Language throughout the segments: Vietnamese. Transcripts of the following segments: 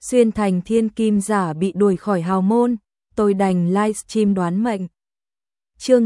xuyên thành thiên kim giả bị đuổi khỏi hào môn, tôi đành livestream đoán mệnh. Chương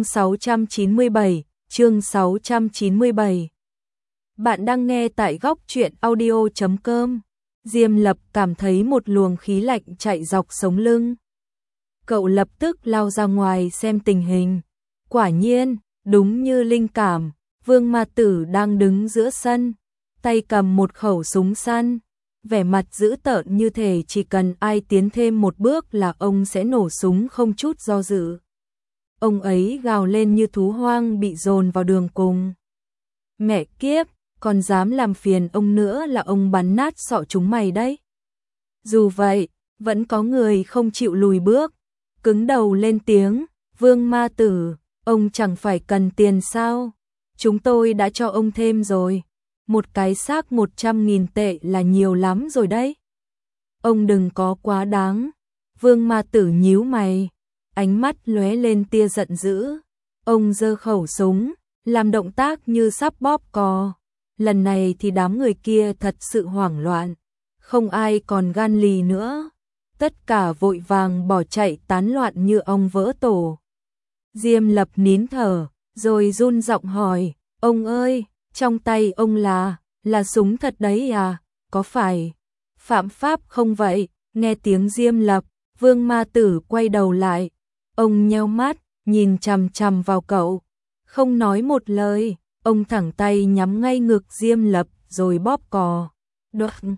697. Bạn đang nghe tại góc truyện audio.com. Diêm Lập cảm thấy một luồng khí lạnh chạy dọc sống lưng. Cậu lập tức lao ra ngoài xem tình hình. Quả nhiên, đúng như linh cảm, Vương Ma Tử đang đứng giữa sân, tay cầm một khẩu súng săn, vẻ mặt dữ tợn như thể chỉ cần ai tiến thêm một bước là ông sẽ nổ súng không chút do dự. Ông ấy gào lên như thú hoang bị dồn vào đường cùng. Mẹ kiếp, còn dám làm phiền ông nữa là ông bắn nát sọ chúng mày đấy. Dù vậy, vẫn có người không chịu lùi bước, cứng đầu lên tiếng, Vương Ma Tử, ông chẳng phải cần tiền sao? Chúng tôi đã cho ông thêm rồi. Một cái xác 100.000 tệ là nhiều lắm rồi đấy. Ông đừng có quá đáng. Vương Ma Tử nhíu mày, ánh mắt lóe lên tia giận dữ. Ông giơ khẩu súng, làm động tác như sắp bóp cò. Lần này thì đám người kia thật sự hoảng loạn, không ai còn gan lì nữa. Tất cả vội vàng bỏ chạy tán loạn như ong vỡ tổ. Diêm Lập nín thở, rồi run giọng hỏi, ông ơi, trong tay ông là súng thật đấy à, có phải phạm pháp không vậy? Nghe tiếng Diêm Lập, Vương Ma Tử quay đầu lại, ông nheo mắt, nhìn chằm chằm vào cậu, không nói một lời, ông thẳng tay nhắm ngay ngực Diêm Lập rồi bóp cò. Đoạn,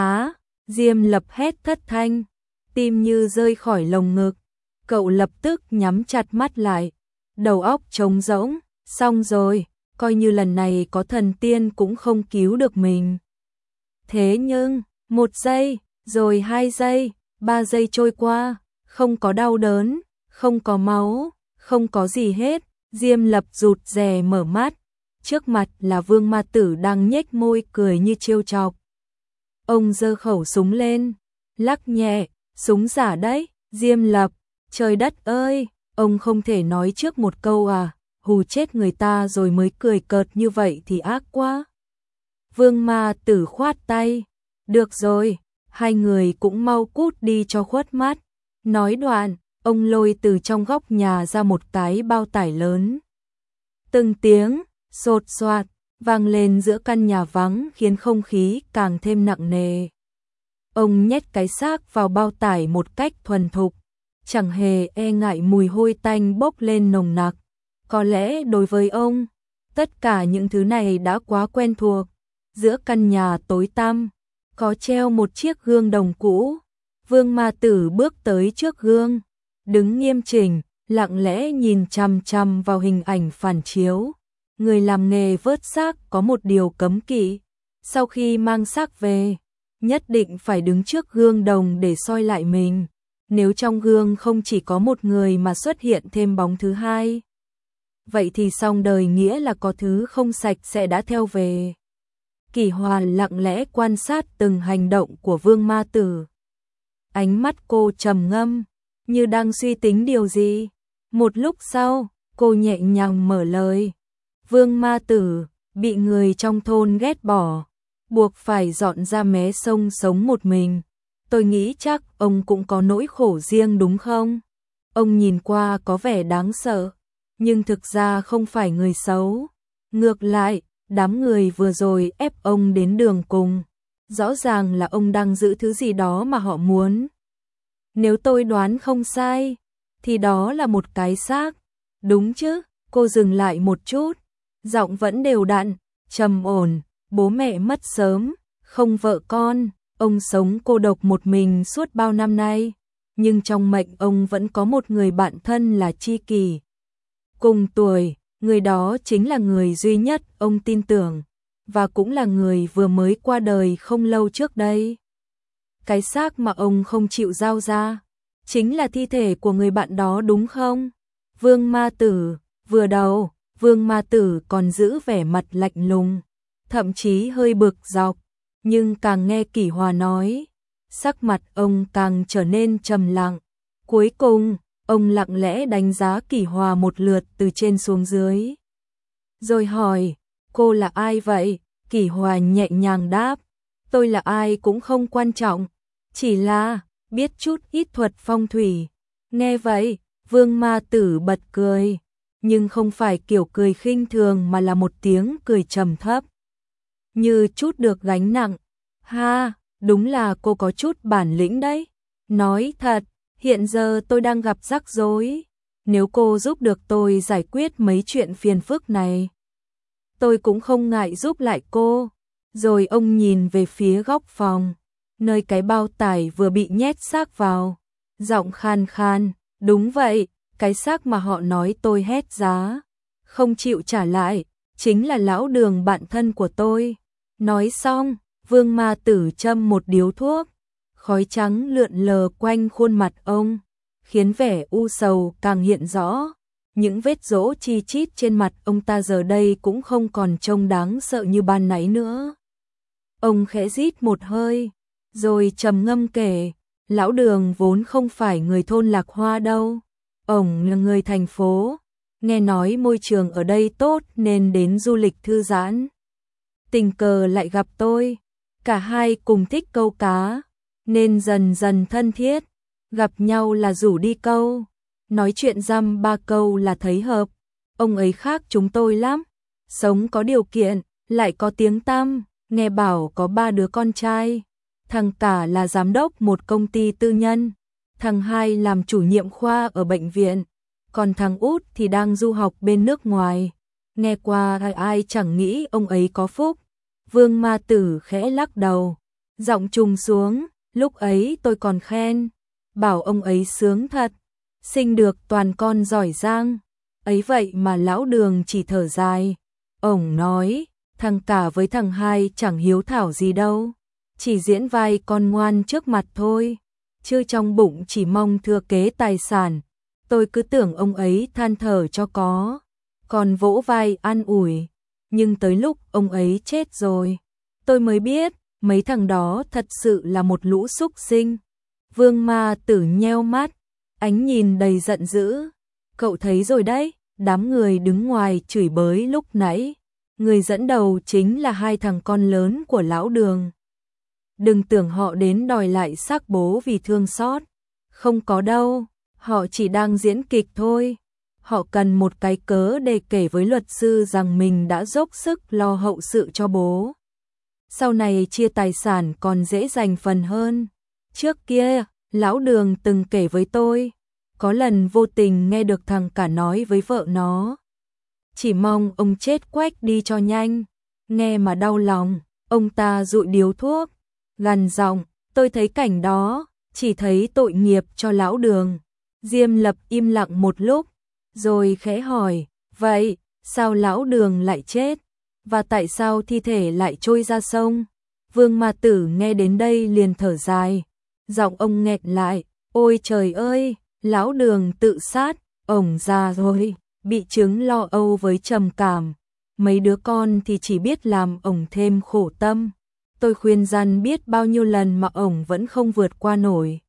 Diêm Lập hét thất thanh, tim như rơi khỏi lồng ngực, cậu lập tức nhắm chặt mắt lại, đầu óc trống rỗng, xong rồi, coi như lần này có thần tiên cũng không cứu được mình. Thế nhưng, 1 giây, rồi 2 giây, 3 giây trôi qua, không có đau đớn, không có máu, không có gì hết, Diêm Lập rụt rè mở mắt, trước mặt là Vương Ma Tử đang nhếch môi cười như trêu chọc. Ông giơ khẩu súng lên, lắc nhẹ, súng giả đấy, Diêm Lập, trời đất ơi, ông không thể nói trước một câu à, hù chết người ta rồi mới cười cợt như vậy thì ác quá. Vương Ma Tử khoát tay, được rồi, hai người cũng mau cút đi cho khuất mắt. Nói đoạn, ông lôi từ trong góc nhà ra một cái bao tải lớn. Từng tiếng, sột soạt, vang lên giữa căn nhà vắng khiến không khí càng thêm nặng nề. Ông nhét cái xác vào bao tải một cách thuần thục, chẳng hề e ngại mùi hôi tanh bốc lên nồng nặc. Có lẽ đối với ông, tất cả những thứ này đã quá quen thuộc. Giữa căn nhà tối tăm, có treo một chiếc gương đồng cũ. Vương Ma Tử bước tới trước gương, đứng nghiêm chỉnh, lặng lẽ nhìn chằm chằm vào hình ảnh phản chiếu. Người làm nghề vớt xác có một điều cấm kỵ, sau khi mang xác về, nhất định phải đứng trước gương đồng để soi lại mình. Nếu trong gương không chỉ có một người mà xuất hiện thêm bóng thứ hai, vậy thì xong đời, nghĩa là có thứ không sạch sẽ đã theo về. Kỷ Hòa lặng lẽ quan sát từng hành động của Vương Ma Tử. Ánh mắt cô trầm ngâm, như đang suy tính điều gì. Một lúc sau, cô nhẹ nhàng mở lời. Vương Ma Tử, bị người trong thôn ghét bỏ, buộc phải dọn ra mé sông sống một mình. Tôi nghĩ chắc ông cũng có nỗi khổ riêng đúng không? Ông nhìn qua có vẻ đáng sợ, nhưng thực ra không phải người xấu. Ngược lại, đám người vừa rồi ép ông đến đường cùng. Rõ ràng là ông đang giữ thứ gì đó mà họ muốn. Nếu tôi đoán không sai, thì đó là một cái xác. Đúng chứ? Cô dừng lại một chút, giọng vẫn đều đặn, trầm ổn. Bố mẹ mất sớm, không vợ con, ông sống cô độc một mình suốt bao năm nay. Nhưng trong mệnh ông vẫn có một người bạn thân là tri kỷ. Cùng tuổi, người đó chính là người duy nhất ông tin tưởng, và cũng là người vừa mới qua đời không lâu trước đây. Cái xác mà ông không chịu giao ra, chính là thi thể của người bạn đó đúng không? Vương Ma Tử, vừa đầu, Vương Ma Tử còn giữ vẻ mặt lạnh lùng, thậm chí hơi bực dọc, nhưng càng nghe Kỷ Hòa nói, sắc mặt ông càng trở nên trầm lặng. Cuối cùng, ông lặng lẽ đánh giá Kỷ Hòa một lượt từ trên xuống dưới. Rồi hỏi, cô là ai vậy? Kỷ Hòa nhẹ nhàng đáp, tôi là ai cũng không quan trọng, chỉ là biết chút ít thuật phong thủy. Nghe vậy, Vương Ma Tử bật cười, nhưng không phải kiểu cười khinh thường mà là một tiếng cười trầm thấp, như chút được gánh nặng. Ha, đúng là cô có chút bản lĩnh đấy. Nói thật, hiện giờ tôi đang gặp rắc rối. Nếu cô giúp được tôi giải quyết mấy chuyện phiền phức này, tôi cũng không ngại giúp lại cô. Rồi ông nhìn về phía góc phòng, nơi cái bao tải vừa bị nhét xác vào. Giọng khan khan, đúng vậy, cái xác mà họ nói tôi hét giá không chịu trả lại, chính là lão Đường bạn thân của tôi. Nói xong, Vương Ma Tử châm một điếu thuốc, khói trắng lượn lờ quanh khuôn mặt ông, khiến vẻ u sầu càng hiện rõ. Những vết rỗ chi chít trên mặt ông ta giờ đây cũng không còn trông đáng sợ như ban nãy nữa. Ông khẽ rít một hơi, rồi trầm ngâm kể, lão Đường vốn không phải người thôn Lạc Hoa đâu, ông là người thành phố, nghe nói môi trường ở đây tốt nên đến du lịch thư giãn. Tình cờ lại gặp tôi, cả hai cùng thích câu cá, nên dần dần thân thiết, gặp nhau là rủ đi câu, nói chuyện dăm ba câu là thấy hợp. Ông ấy khác chúng tôi lắm, sống có điều kiện, lại có tiếng tăm, nghe bảo có 3 đứa con trai, thằng cả là giám đốc một công ty tư nhân, thằng hai làm chủ nhiệm khoa ở bệnh viện, còn thằng út thì đang du học bên nước ngoài. Nghe qua ai chẳng nghĩ ông ấy có phúc. Vương Ma Tử khẽ lắc đầu, giọng trùng xuống, lúc ấy tôi còn khen, bảo ông ấy sướng thật, sinh được toàn con giỏi giang. Ấy vậy mà lão Đường chỉ thở dài. Ông nói, thằng cả với thằng hai chẳng hiếu thảo gì đâu, chỉ diễn vai con ngoan trước mặt thôi, chứ trong bụng chỉ mong thừa kế tài sản. Tôi cứ tưởng ông ấy than thở cho có, còn vỗ vai an ủi. Nhưng tới lúc ông ấy chết rồi, tôi mới biết, mấy thằng đó thật sự là một lũ súc sinh. Vương Ma Tử nheo mắt, ánh nhìn đầy giận dữ. Cậu thấy rồi đấy, đám người đứng ngoài chửi bới lúc nãy, người dẫn đầu chính là 2 thằng con lớn của lão Đường. Đừng tưởng họ đến đòi lại xác bố vì thương xót. Không có đâu, họ chỉ đang diễn kịch thôi. Họ cần một cái cớ để kể với luật sư rằng mình đã dốc sức lo hậu sự cho bố. Sau này chia tài sản còn dễ giành phần hơn. Trước kia, lão Đường từng kể với tôi, có lần vô tình nghe được thằng cả nói với vợ nó, chỉ mong ông chết quách đi cho nhanh. Nghe mà đau lòng, ông ta dụi điếu thuốc, gằn giọng, tôi thấy cảnh đó, chỉ thấy tội nghiệp cho lão Đường. Diêm Lập im lặng một lúc, rồi khẽ hỏi, vậy, sao lão Đường lại chết? Và tại sao thi thể lại trôi ra sông? Vương Ma Tử nghe đến đây liền thở dài, giọng ông nghẹn lại, ôi trời ơi, lão Đường tự sát, ổng già rồi, bị chứng lo âu với trầm cảm. Mấy đứa con thì chỉ biết làm ổng thêm khổ tâm. Tôi khuyên răn biết bao nhiêu lần mà ổng vẫn không vượt qua nổi.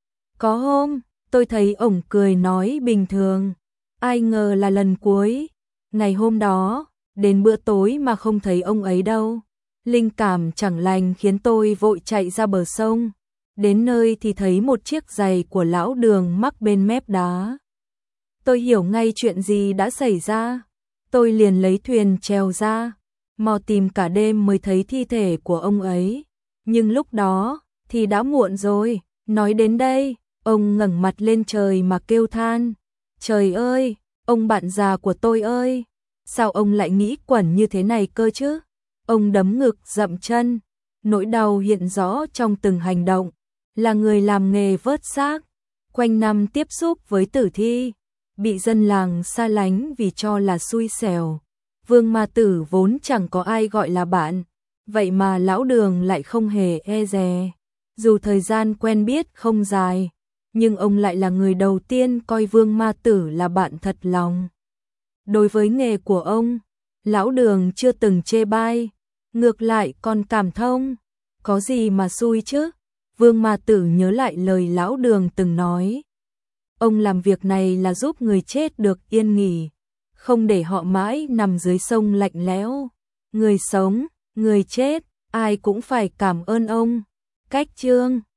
Có hôm, tôi thấy ổng cười nói bình thường, ai ngờ là lần cuối. Ngày hôm đó, đến bữa tối mà không thấy ông ấy đâu. Linh cảm chẳng lành khiến tôi vội chạy ra bờ sông. Đến nơi thì thấy một chiếc giày của lão Đường mắc bên mép đá. Tôi hiểu ngay chuyện gì đã xảy ra. Tôi liền lấy thuyền trèo ra, mò tìm cả đêm mới thấy thi thể của ông ấy. Nhưng lúc đó thì đã muộn rồi. Nói đến đây, ông ngẩng mặt lên trời mà kêu than. Trời ơi, ông bạn già của tôi ơi, sao ông lại nghĩ quẩn như thế này cơ chứ? Ông đấm ngực dậm chân, nỗi đau hiện rõ trong từng hành động. Là người làm nghề vớt xác, quanh năm tiếp xúc với tử thi, bị dân làng xa lánh vì cho là xui xẻo. Vương Ma Tử vốn chẳng có ai gọi là bạn, vậy mà lão Đường lại không hề e dè. Dù thời gian quen biết không dài, nhưng ông lại là người đầu tiên coi Vương Ma Tử là bạn thật lòng. Đối với nghề của ông, lão Đường chưa từng chê bai, ngược lại còn cảm thông. Có gì mà xui chứ? Vương Ma Tử nhớ lại lời lão Đường từng nói. Ông làm việc này là giúp người chết được yên nghỉ, không để họ mãi nằm dưới sông lạnh lẽo. Người sống, người chết, ai cũng phải cảm ơn ông. Cách chương